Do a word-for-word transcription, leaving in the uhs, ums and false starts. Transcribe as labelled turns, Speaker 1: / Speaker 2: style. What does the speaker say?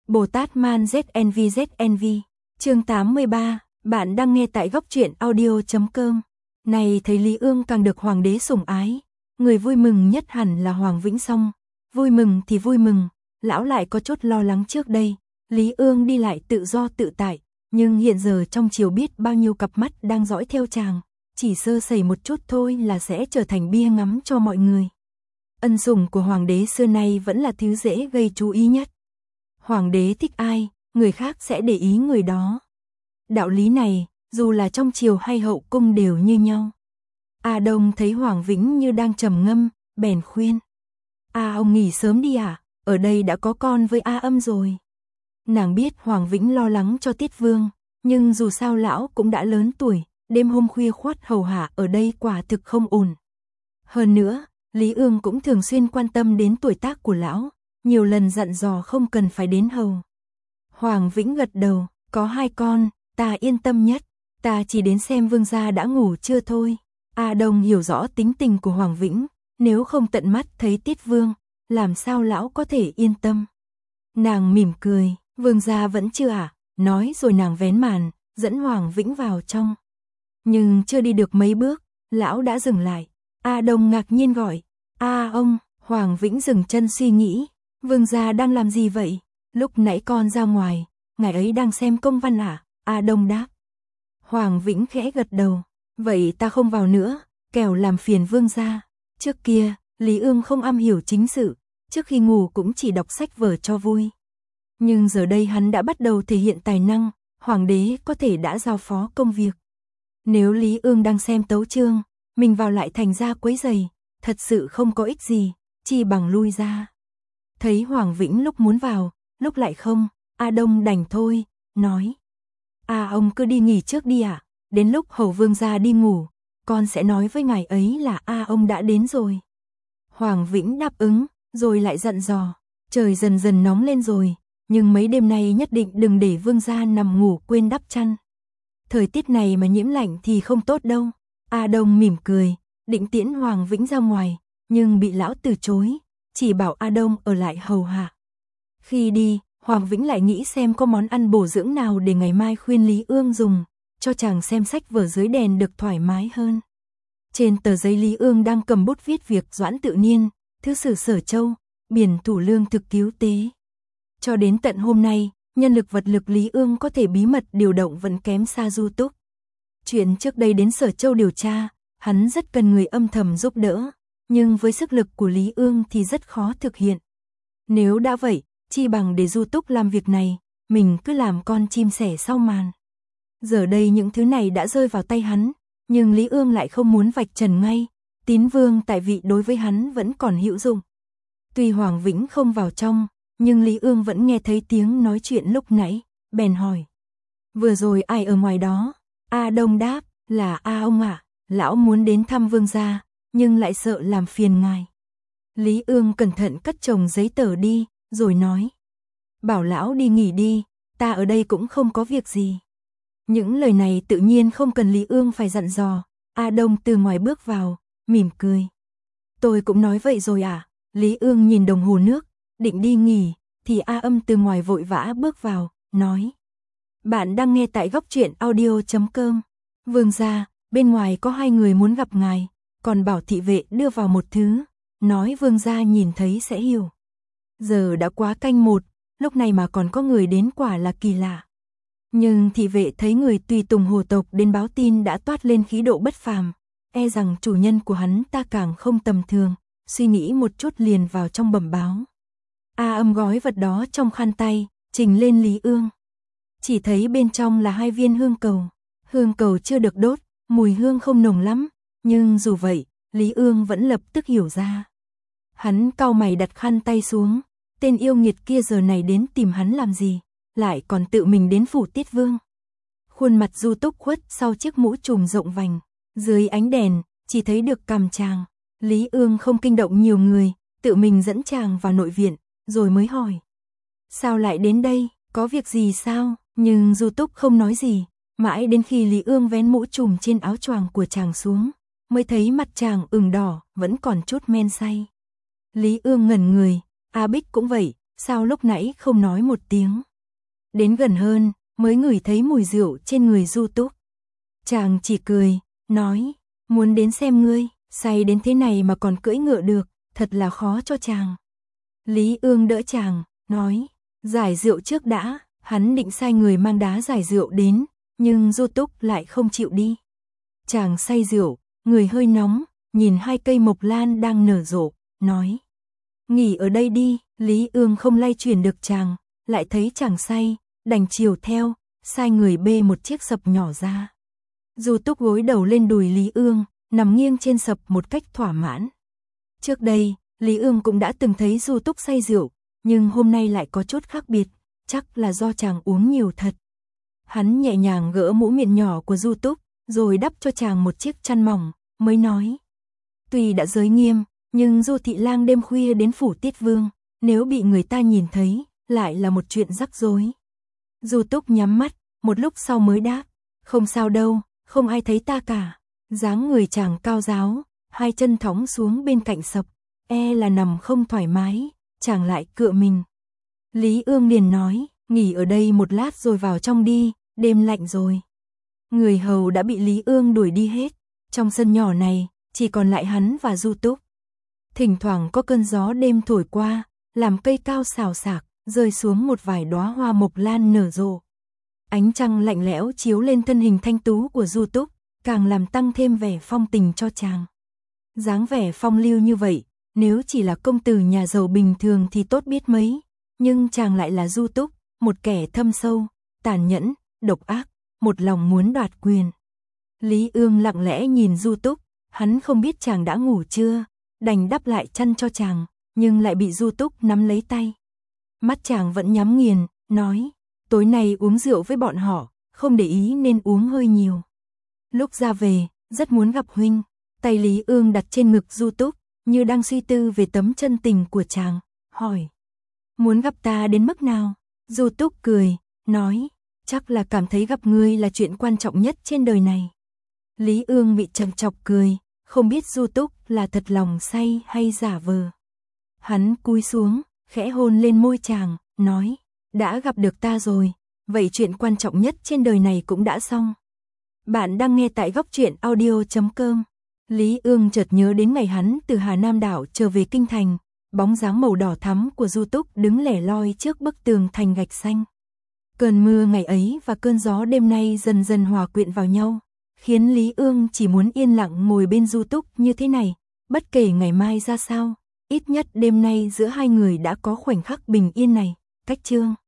Speaker 1: Bồ Tát Man Z N V Z N V, chương tám mươi ba, bạn đang nghe tại góc truyện audio chấm com. Này thấy Lý Ương càng được hoàng đế sủng ái, người vui mừng nhất hẳn là Hoàng Vĩnh Song. Vui mừng thì vui mừng, lão lại có chút lo lắng trước đây, Lý Ương đi lại tự do tự tại, nhưng hiện giờ trong triều biết bao nhiêu cặp mắt đang dõi theo chàng, chỉ sơ sẩy một chút thôi là sẽ trở thành bia ngắm cho mọi người. Ân sủng của hoàng đế xưa nay vẫn là thứ dễ gây chú ý nhất. Hoàng đế thích ai, người khác sẽ để ý người đó. Đạo lý này, dù là trong triều hay hậu cung đều như nhau. A Đông thấy Hoàng Vĩnh như đang trầm ngâm, bèn khuyên. A ông nghỉ sớm đi à, ở đây đã có con với A Âm rồi. Nàng biết Hoàng Vĩnh lo lắng cho Tiết Vương, nhưng dù sao lão cũng đã lớn tuổi, đêm hôm khuya khoắt hầu hạ ở đây quả thực không ổn. Hơn nữa, Lý Ương cũng thường xuyên quan tâm đến tuổi tác của lão, nhiều lần dặn dò không cần phải đến hầu. Hoàng Vĩnh gật đầu, có hai con, ta yên tâm nhất, ta chỉ đến xem vương gia đã ngủ chưa thôi. A Đông hiểu rõ tính tình của Hoàng Vĩnh, nếu không tận mắt thấy Tiết Vương, làm sao lão có thể yên tâm. Nàng mỉm cười, vương gia vẫn chưa à, nói rồi nàng vén màn, dẫn Hoàng Vĩnh vào trong. Nhưng chưa đi được mấy bước, lão đã dừng lại. A Đông ngạc nhiên gọi, A ông. Hoàng Vĩnh dừng chân suy nghĩ, vương gia đang làm gì vậy? Lúc nãy con ra ngoài, ngài ấy đang xem công văn à? A Đông đáp. Hoàng Vĩnh khẽ gật đầu, vậy ta không vào nữa, kẻo làm phiền vương gia. Trước kia, Lý Ương không am hiểu chính sự, trước khi ngủ cũng chỉ đọc sách vở cho vui. Nhưng giờ đây hắn đã bắt đầu thể hiện tài năng, hoàng đế có thể đã giao phó công việc. Nếu Lý Ương đang xem tấu chương, mình vào lại thành ra quấy rầy, thật sự không có ích gì, chi bằng lui ra. Thấy Hoàng Vĩnh lúc muốn vào, lúc lại không, A Đông đành thôi, nói. À ông cứ đi nghỉ trước đi ạ, đến lúc hầu vương gia đi ngủ, con sẽ nói với ngài ấy là A ông đã đến rồi. Hoàng Vĩnh đáp ứng, rồi lại dặn dò, trời dần dần nóng lên rồi, nhưng mấy đêm nay nhất định đừng để vương gia nằm ngủ quên đắp chăn. Thời tiết này mà nhiễm lạnh thì không tốt đâu. A Đông mỉm cười, định tiễn Hoàng Vĩnh ra ngoài, nhưng bị lão từ chối, chỉ bảo A Đông ở lại hầu hạ. Khi đi, Hoàng Vĩnh lại nghĩ xem có món ăn bổ dưỡng nào để ngày mai khuyên Lý Ương dùng, cho chàng xem sách vở dưới đèn được thoải mái hơn. Trên tờ giấy Lý Ương đang cầm bút viết việc Doãn Tự Niên, Thứ sử Sở Châu, biển thủ lương thực cứu tế. Cho đến tận hôm nay, nhân lực vật lực Lý Ương có thể bí mật điều động vẫn kém xa Du Túc. Chuyện trước đây đến Sở Châu điều tra, hắn rất cần người âm thầm giúp đỡ, nhưng với sức lực của Lý Ương thì rất khó thực hiện. Nếu đã vậy, chi bằng để Du Túc làm việc này, mình cứ làm con chim sẻ sau màn. Giờ đây những thứ này đã rơi vào tay hắn, nhưng Lý Ương lại không muốn vạch trần ngay, tín vương tại vị đối với hắn vẫn còn hữu dụng. Tuy Hoàng Vĩnh không vào trong, nhưng Lý Ương vẫn nghe thấy tiếng nói chuyện lúc nãy, bèn hỏi. Vừa rồi ai ở ngoài đó? A Đông đáp, là A ông ạ, lão muốn đến thăm vương gia, nhưng lại sợ làm phiền ngài. Lý Ương cẩn thận cất chồng giấy tờ đi, rồi nói. Bảo lão đi nghỉ đi, ta ở đây cũng không có việc gì. Những lời này tự nhiên không cần Lý Ương phải dặn dò, A Đông từ ngoài bước vào, mỉm cười. Tôi cũng nói vậy rồi à? Lý Ương nhìn đồng hồ nước, định đi nghỉ, thì A Âm từ ngoài vội vã bước vào, nói. Bạn đang nghe tại góc truyện audio chấm com. Vương gia, bên ngoài có hai người muốn gặp ngài, còn bảo thị vệ đưa vào một thứ, nói vương gia nhìn thấy sẽ hiểu. Giờ đã quá canh một, lúc này mà còn có người đến quả là kỳ lạ. Nhưng thị vệ thấy người tùy tùng hồ tộc đến báo tin đã toát lên khí độ bất phàm, e rằng chủ nhân của hắn ta càng không tầm thường, suy nghĩ một chút liền vào trong bẩm báo. A Âm gói vật đó trong khăn tay, trình lên Lý Ương. Chỉ thấy bên trong là hai viên hương cầu, hương cầu chưa được đốt, mùi hương không nồng lắm, nhưng dù vậy, Lý Ương vẫn lập tức hiểu ra. Hắn cau mày đặt khăn tay xuống, tên yêu nghiệt kia giờ này đến tìm hắn làm gì, lại còn tự mình đến phủ Tiết Vương. Khuôn mặt Du Túc khuất sau chiếc mũ trùm rộng vành, dưới ánh đèn, chỉ thấy được cằm chàng. Lý Ương không kinh động nhiều người, tự mình dẫn chàng vào nội viện, rồi mới hỏi. Sao lại đến đây, có việc gì sao? Nhưng Du Túc không nói gì, mãi đến khi Lý Ương vén mũ trùm trên áo choàng của chàng xuống, mới thấy mặt chàng ửng đỏ, vẫn còn chút men say. Lý Ương ngẩn người, A Bích cũng vậy, sao lúc nãy không nói một tiếng. Đến gần hơn, mới ngửi thấy mùi rượu trên người Du Túc. Chàng chỉ cười, nói, muốn đến xem ngươi, say đến thế này mà còn cưỡi ngựa được, thật là khó cho chàng. Lý Ương đỡ chàng, nói, giải rượu trước đã, hắn định sai người mang đá giải rượu đến, nhưng Du Túc lại không chịu đi. Chàng say rượu, người hơi nóng, nhìn hai cây mộc lan đang nở rộ, nói, nghỉ ở đây đi. Lý Ương không lay chuyển được chàng, lại thấy chàng say, đành chiều theo, sai người bê một chiếc sập nhỏ ra. Du Túc gối đầu lên đùi Lý Ương, nằm nghiêng trên sập một cách thỏa mãn. Trước đây, Lý Ương cũng đã từng thấy Du Túc say rượu, nhưng hôm nay lại có chút khác biệt, chắc là do chàng uống nhiều thật. Hắn nhẹ nhàng gỡ mũ miệng nhỏ của Du Túc, rồi đắp cho chàng một chiếc chăn mỏng, mới nói. Tuy đã giới nghiêm, nhưng Du Thị Lang đêm khuya đến phủ Tiết Vương, nếu bị người ta nhìn thấy, lại là một chuyện rắc rối. Du Túc nhắm mắt, một lúc sau mới đáp, không sao đâu, không ai thấy ta cả. Dáng người chàng cao ráo, hai chân thõng xuống bên cạnh sập, e là nằm không thoải mái, chàng lại cựa mình. Lý Ương liền nói, nghỉ ở đây một lát rồi vào trong đi, đêm lạnh rồi. Người hầu đã bị Lý Ương đuổi đi hết, trong sân nhỏ này, chỉ còn lại hắn và Du Túc. Thỉnh thoảng có cơn gió đêm thổi qua, làm cây cao xào xạc, rơi xuống một vài đóa hoa mộc lan nở rộ. Ánh trăng lạnh lẽo chiếu lên thân hình thanh tú của Du Túc, càng làm tăng thêm vẻ phong tình cho chàng. Dáng vẻ phong lưu như vậy, nếu chỉ là công tử nhà giàu bình thường thì tốt biết mấy, nhưng chàng lại là Du Túc, một kẻ thâm sâu, tàn nhẫn, độc ác, một lòng muốn đoạt quyền. Lý Ương lặng lẽ nhìn Du Túc, hắn không biết chàng đã ngủ chưa, đành đắp lại chăn cho chàng, nhưng lại bị Du Túc nắm lấy tay. Mắt chàng vẫn nhắm nghiền, nói, tối nay uống rượu với bọn họ, không để ý nên uống hơi nhiều. Lúc ra về, rất muốn gặp huynh. Tay Lý Ương đặt trên ngực Du Túc, như đang suy tư về tấm chân tình của chàng, hỏi, muốn gặp ta đến mức nào? Du Túc cười, nói, chắc là cảm thấy gặp ngươi là chuyện quan trọng nhất trên đời này. Lý Ương bị trầm chọc cười, không biết Du Túc là thật lòng say hay giả vờ. Hắn cúi xuống, khẽ hôn lên môi chàng, nói, đã gặp được ta rồi, vậy chuyện quan trọng nhất trên đời này cũng đã xong. Bạn đang nghe tại góc truyện audio chấm com. Lý Ương chợt nhớ đến ngày hắn từ Hà Nam đảo trở về kinh thành, bóng dáng màu đỏ thắm của Du Túc đứng lẻ loi trước bức tường thành gạch xanh. Cơn mưa ngày ấy và cơn gió đêm nay dần dần hòa quyện vào nhau, khiến Lý Ương chỉ muốn yên lặng ngồi bên Du Túc như thế này, bất kể ngày mai ra sao, ít nhất đêm nay giữa hai người đã có khoảnh khắc bình yên này. Cách chương